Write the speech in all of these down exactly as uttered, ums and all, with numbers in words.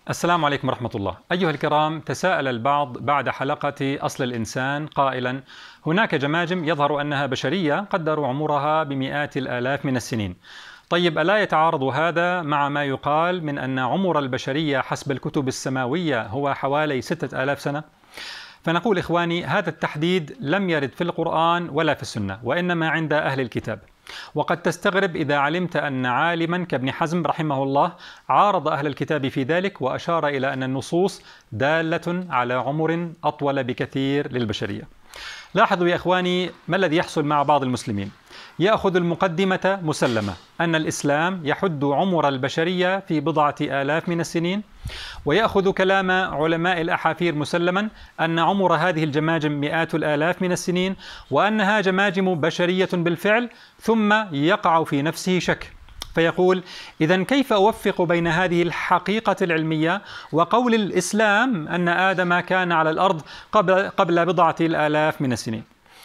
السلام عليكم ورحمة الله. أيها الكرام، تساءل البعض بعد حلقة أصل الإنسان قائلا: هناك جماجم يظهر أنها بشرية قدروا عمرها بمئات الآلاف من السنين. طيب، ألا يتعارض هذا مع ما يقال من أن عمر البشرية حسب الكتب السماوية هو حوالي ستة آلاف سنة؟ فنقول إخواني، هذا التحديد لم يرد في القرآن ولا في السنة، وإنما عند أهل الكتاب. وقد تستغرب إذا علمت أن عالما كابن حزم رحمه الله عارض أهل الكتاب في ذلك، وأشار إلى أن النصوص دالة على عمر أطول بكثير للبشرية. لاحظوا يا إخواني ما الذي يحصل مع بعض المسلمين. يأخذ المقدمة مسلمة أن الإسلام يحد عمر البشرية في بضعة آلاف من السنين، ويأخذ كلام علماء الأحافير مسلما أن عمر هذه الجماجم مئات الآلاف من السنين، وأنها جماجم بشرية بالفعل، ثم يقع في نفسه شك فيقول: إذن كيف أوفق بين هذه الحقيقة العلمية وقول الإسلام أن آدم كان على الأرض قبل, قبل بضعة الآلاف من السنين؟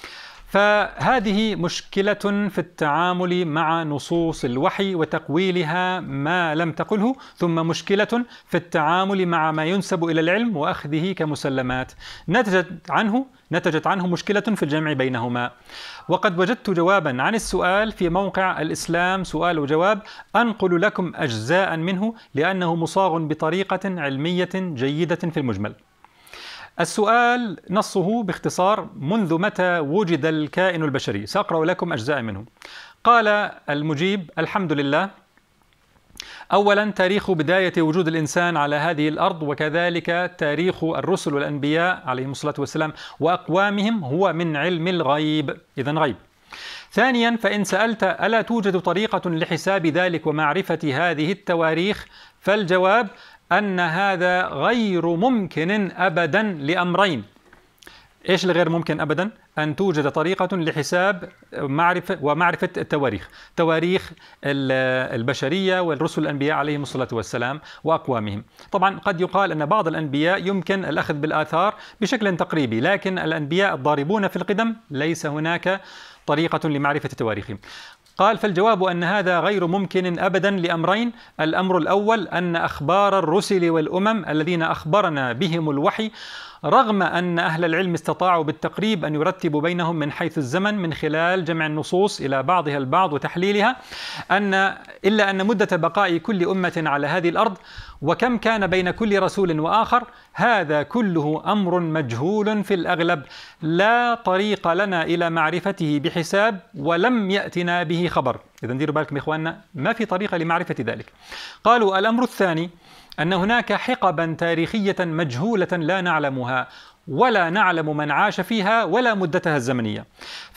فهذه مشكلة في التعامل مع نصوص الوحي وتقويلها ما لم تقله، ثم مشكلة في التعامل مع ما ينسب إلى العلم وأخذه كمسلمات. نتجت عنه نتجت عنه مشكلة في الجمع بينهما. وقد وجدت جوابا عن السؤال في موقع الإسلام سؤال وجواب، أنقل لكم أجزاء منه لأنه مصاغ بطريقة علمية جيدة في المجمل. السؤال نصه باختصار: منذ متى وجد الكائن البشري؟ سأقرأ لكم أجزاء منه. قال المجيب: الحمد لله. أولا، تاريخ بداية وجود الإنسان على هذه الأرض، وكذلك تاريخ الرسل والأنبياء عليهم الصلاة والسلام وأقوامهم هو من علم الغيب، إذن غيب. ثانيا، فإن سألت ألا توجد طريقة لحساب ذلك ومعرفة هذه التواريخ؟ فالجواب أن هذا غير ممكن أبدا لأمرين. إيش الغير ممكن أبدا؟ أن توجد طريقة لحساب معرفة ومعرفة التواريخ، تواريخ البشرية والرسل الأنبياء عليهم الصلاة والسلام وأقوامهم. طبعا قد يقال أن بعض الأنبياء يمكن الأخذ بالآثار بشكل تقريبي، لكن الأنبياء الضاربون في القدم ليس هناك طريقة لمعرفة تواريخهم. قال: فالجواب أن هذا غير ممكن أبدا لأمرين. الأمر الأول أن أخبار الرسل والأمم الذين أخبرنا بهم الوحي، رغم أن أهل العلم استطاعوا بالتقريب أن يرتبوا بينهم من حيث الزمن من خلال جمع النصوص إلى بعضها البعض وتحليلها، أن إلا أن مدة بقاء كل أمة على هذه الأرض وكم كان بين كل رسول وآخر، هذا كله أمر مجهول في الأغلب، لا طريق لنا إلى معرفته بحساب ولم يأتنا به خبر. إذن ديروا بالكم إخواننا، ما في طريقة لمعرفة ذلك. قالوا: الأمر الثاني أن هناك حقبا تاريخية مجهولة لا نعلمها، ولا نعلم من عاش فيها ولا مدتها الزمنية.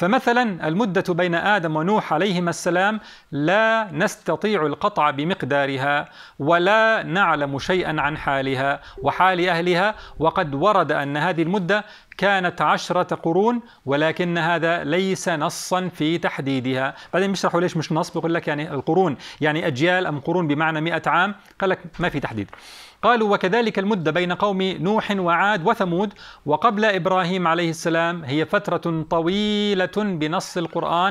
فمثلا المدة بين آدم ونوح عليهما السلام لا نستطيع القطع بمقدارها، ولا نعلم شيئا عن حالها وحال أهلها. وقد ورد أن هذه المدة كانت عشرة قرون، ولكن هذا ليس نصا في تحديدها. بعدين بيشرحوا ليش مش نص، بيقول لك يعني القرون يعني أجيال أم قرون بمعنى مئة عام، قال لك ما في تحديد. قالوا: وكذلك المدة بين قوم نوح وعاد وثمود وقبل إبراهيم عليه السلام هي فترة طويلة بنص القرآن،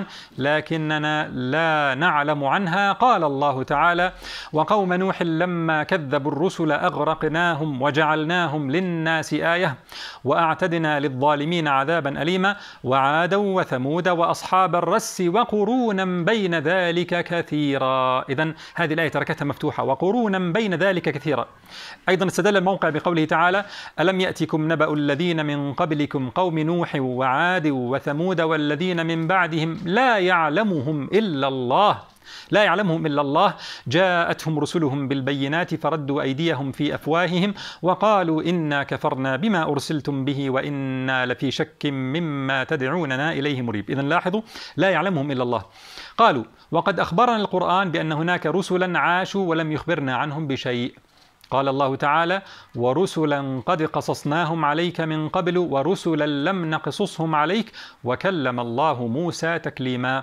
لكننا لا نعلم عنها. قال الله تعالى: وقوم نوح لما كذبوا الرسل أغرقناهم وجعلناهم للناس آية وأعتدنا للظالمين عذابا أليما وعادا وثمود وأصحاب الرس وقرونا بين ذلك كثيرا. إذن هذه الآية تركتها مفتوحة، وقرونا بين ذلك كثيرا. أيضا استدل الموقع بقوله تعالى: ألم يأتكم نبأ الذين من قبلكم قوم نوح وعاد وثمود والذين من بعدهم لا يعلمهم إلا الله لا يعلمهم إلا الله جاءتهم رسلهم بالبينات فردوا أيديهم في أفواههم وقالوا إنا كفرنا بما أرسلتم به وإنا لفي شك مما تدعوننا إليه مريب. إذن لاحظوا، لا يعلمهم إلا الله. قالوا: وقد أخبرنا القرآن بأن هناك رسلا عاشوا ولم يخبرنا عنهم بشيء. قال الله تعالى: ورسلا قد قصصناهم عليك من قبل ورسلا لم نقصصهم عليك وكلم الله موسى تكليما.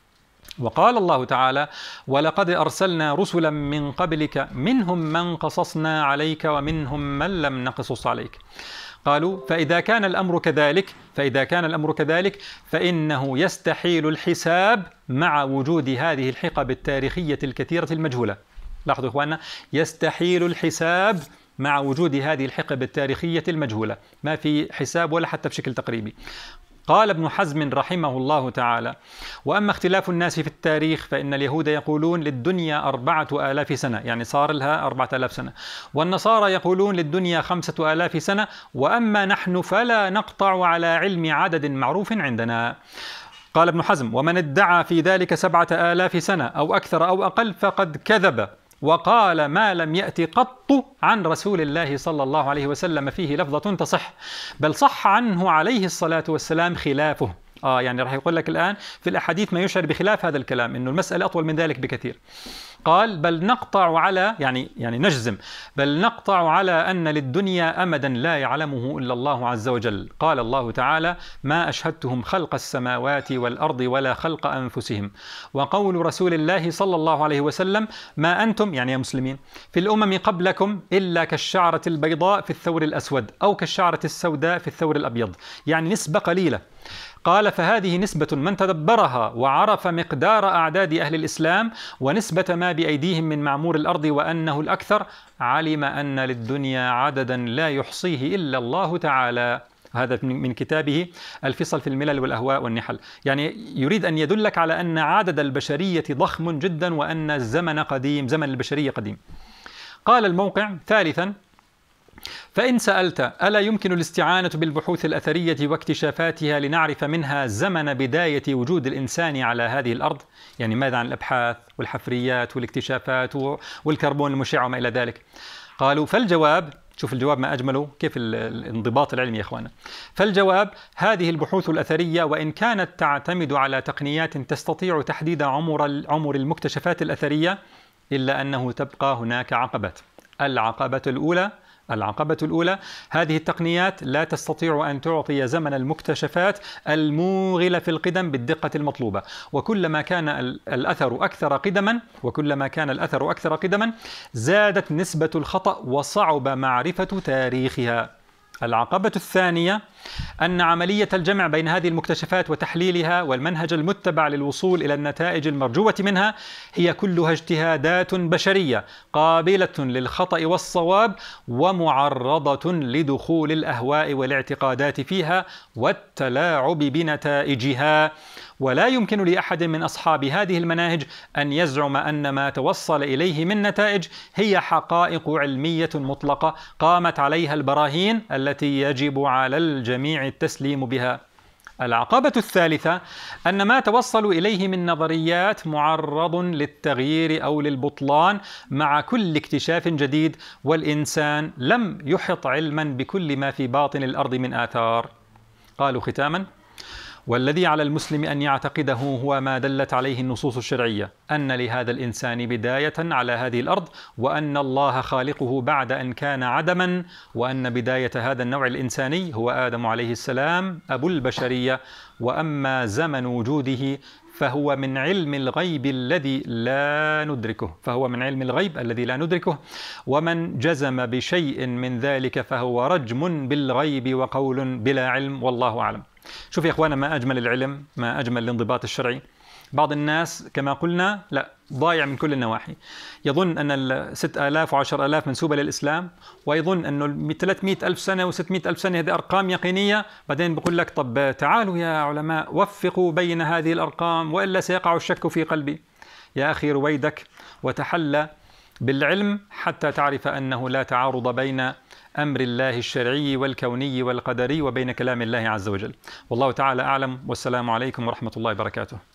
وقال الله تعالى: ولقد أرسلنا رسلا من قبلك منهم من قصصنا عليك ومنهم من لم نقصص عليك. قالوا: فإذا كان الأمر كذلك فإذا كان الأمر كذلك فإنه يستحيل الحساب مع وجود هذه الحقب التاريخية الكثيرة المجهولة. لاحظوا إخواننا، يستحيل الحساب مع وجود هذه الحقب التاريخية المجهولة، ما في حساب ولا حتى بشكل تقريبي. قال ابن حزم رحمه الله تعالى: وأما اختلاف الناس في التاريخ فإن اليهود يقولون للدنيا أربعة آلاف سنة، يعني صار لها أربعة آلاف سنة، والنصارى يقولون للدنيا خمسة آلاف سنة، وأما نحن فلا نقطع على علم عدد معروف عندنا. قال ابن حزم: ومن ادعى في ذلك سبعة آلاف سنة أو أكثر أو أقل فقد كذب، وقال ما لم يأتي قط عن رسول الله صلى الله عليه وسلم فيه لفظة تصح، بل صح عنه عليه الصلاة والسلام خلافه. آه يعني راح يقول لك الآن في الأحاديث ما يشعر بخلاف هذا الكلام، إنه المسألة أطول من ذلك بكثير. قال: بل نقطع على يعني يعني نجزم بل نقطع على أن للدنيا أمدا لا يعلمه إلا الله عز وجل. قال الله تعالى: ما أشهدتهم خلق السماوات والأرض ولا خلق أنفسهم. وقول رسول الله صلى الله عليه وسلم: ما أنتم يعني يا مسلمين في الأمم قبلكم إلا كالشعرة البيضاء في الثور الأسود أو كالشعرة السوداء في الثور الأبيض، يعني نسبة قليلة. قال: فهذه نسبة من تدبرها وعرف مقدار أعداد أهل الإسلام ونسبة ما بأيديهم من معمور الأرض وأنه الأكثر، علم أن للدنيا عددا لا يحصيه إلا الله تعالى. هذا من كتابه الفصل في الملل والأهواء والنحل. يعني يريد أن يدلك على أن عدد البشرية ضخم جدا وأن الزمن قديم، زمن البشرية قديم. قال الموقع: ثالثا: فإن سألت ألا يمكن الاستعانة بالبحوث الأثرية واكتشافاتها لنعرف منها زمن بداية وجود الإنسان على هذه الأرض؟ يعني ماذا عن الأبحاث والحفريات والاكتشافات والكربون المشع وما إلى ذلك؟ قالوا: فالجواب، شوف الجواب ما أجمله، كيف الانضباط العلمي يا إخوانا. فالجواب: هذه البحوث الأثرية وإن كانت تعتمد على تقنيات تستطيع تحديد عمر عمر المكتشفات الأثرية، إلا أنه تبقى هناك عقبات. العقبة الأولى العقبة الأولى هذه التقنيات لا تستطيع أن تعطي زمن المكتشفات الموغل في القدم بالدقة المطلوبة، وكلما كان الأثر أكثر قدما وكلما كان الأثر أكثر قدما زادت نسبة الخطأ وصعب معرفة تاريخها. العقبة الثانية أن عملية الجمع بين هذه المكتشفات وتحليلها والمنهج المتبع للوصول إلى النتائج المرجوة منها هي كلها اجتهادات بشرية قابلة للخطأ والصواب ومعرضة لدخول الأهواء والاعتقادات فيها والتلاعب بنتائجها، ولا يمكن لأحد من أصحاب هذه المناهج أن يزعم أن ما توصل إليه من نتائج هي حقائق علمية مطلقة قامت عليها البراهين التي يجب على الجميع التسليم بها. العقبة الثالثة أن ما توصلوا إليه من نظريات معرض للتغيير أو للبطلان مع كل اكتشاف جديد، والإنسان لم يحط علما بكل ما في باطن الأرض من آثار. قالوا ختاما: والذي على المسلم أن يعتقده هو ما دلت عليه النصوص الشرعية، أن لهذا الإنسان بداية على هذه الأرض، وأن الله خالقه بعد أن كان عدما، وأن بداية هذا النوع الإنساني هو آدم عليه السلام أبو البشرية، وأما زمن وجوده فهو من علم الغيب الذي لا ندركه فهو من علم الغيب الذي لا ندركه ومن جزم بشيء من ذلك فهو رجم بالغيب وقول بلا علم، والله أعلم. شوف يا إخوانا، ما أجمل العلم، ما أجمل الانضباط الشرعي. بعض الناس كما قلنا لا، ضايع من كل النواحي، يظن أن الستة آلاف وعشر آلاف منسوبة للإسلام، ويظن أنه ثلاثمئة ألف سنة وستمئة ألف سنة هذه أرقام يقينية. بعدين بقول لك طب تعالوا يا علماء وفقوا بين هذه الأرقام وإلا سيقع الشك في قلبي. يا أخي رويدك وتحلى بالعلم حتى تعرف أنه لا تعارض بين أمر الله الشرعي والكوني والقدري وبين كلام الله عز وجل. والله تعالى أعلم، والسلام عليكم ورحمة الله وبركاته.